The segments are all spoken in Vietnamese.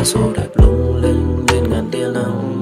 số đẹp lung linh lên ngàn tia nắng,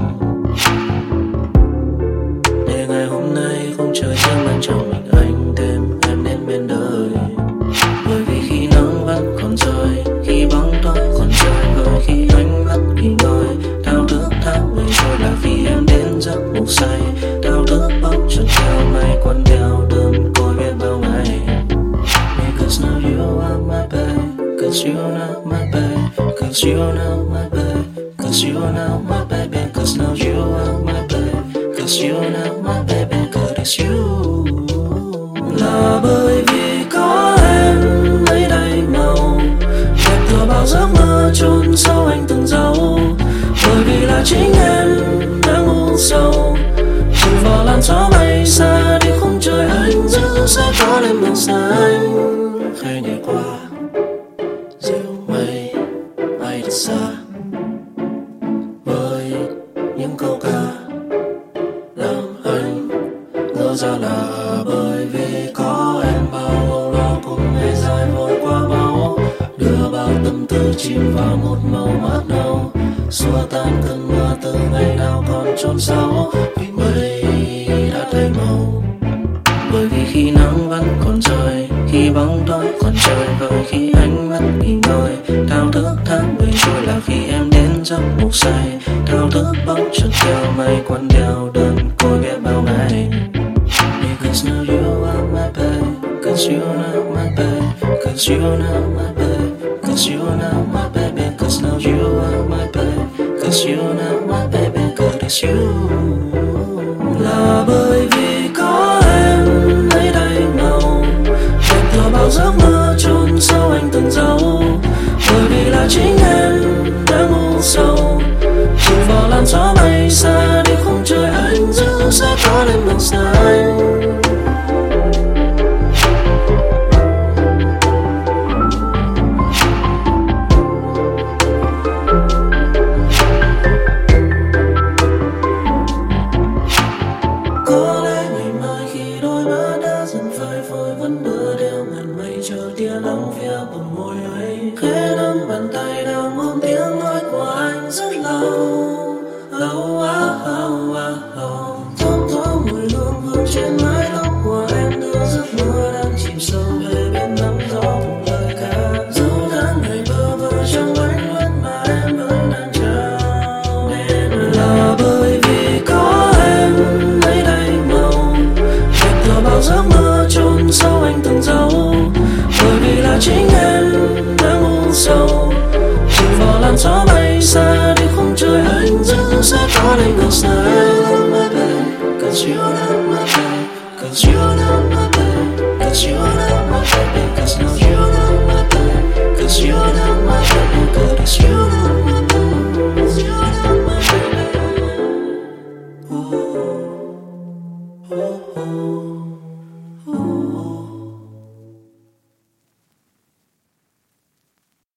để ngày hôm nay không trời thêm ban cho mình anh thêm em đến bên đời. Bởi vì khi nắng vẫn còn rơi, khi bóng tối còn trời vơi, khi ánh mắt nghỉ ngơi, thao thức tháng ngày trôi là khi em đến giấc ngủ say, thao thức bóng chân theo mây quấn theo đơn côi biết bao ngày. Because now you are my babe, cause you are now my babe, cause you are now my babe, cause you are now my baby, cause now you are my babe, cause you are now my baby, cause it's you. Là bởi vì có em lấy đầy màu đẹp thừa bao giấc mơ chôn sâu anh từng dấu. Bởi vì là chính em đã ngu sâu chìm vào làn gió bay xa đi khung trời anh giữ sẽ có lên màu xanh. Khẽ nhảy qua dịu mây bay thật xa với những câu ca làm anh ngỡ ra là bởi vì có em bao âu lo cùng ngày dài vội qua máu, đưa bao tâm tư chìm vào một màu mát nâu, xua tan cơn mưa từ ngày nào còn chôn sâu vì mây đã thay màu. Bởi vì khi nắng vẫn còn rơi, khi bóng tối còn trời vơi, khi ánh mắt nghỉ ngơi, thao thức tháng ngày trôi là khi em đến giấc ngủ say, thao thức bóng chân theo mây quấn đeo đơn côi biết bao ngày. Because now you are my babe, cause you are now my babe, cause you are now my babe, cause you are now my baby, cause now you are my babe, cause you are now my baby, cause it's you. Là bởi vì có em lấy đầy màu đẹp thừa bao giấc mơ chôn sâu anh từng dấu. Bởi vì là chính em đã ngu sâu chìm vào làn gió bay xa đi khung trời anh giữ sẽ có lên màu xanh. Có lẽ ngày mai khi đôi mắt đã dần phai phôi vẫn đưa đeo ngàn mây chờ tia nắng phía bờ môi ấy, khẽ nắm bàn tay đang ôm tiếng nói của anh rất lâu. Thoáng thoáng mùi hương hương trên mái tóc của em đưa giấc mơ đang chìm sâu về bên nắng gió cùng lời ca. Dẫu tháng ngày bơ vơ trong ánh mắt mà em vẫn đang chờ. Là bởi vì có em lấy đầy màu đẹp thừa bao giấc mơ chôn sâu anh từng dấu. Bởi vì là chính em đã ngu sâu chìm vào làn gió bay xa đi khung trời anh giữ sẽ có lên màu xanh. Cause you are not my babe, cause you are not my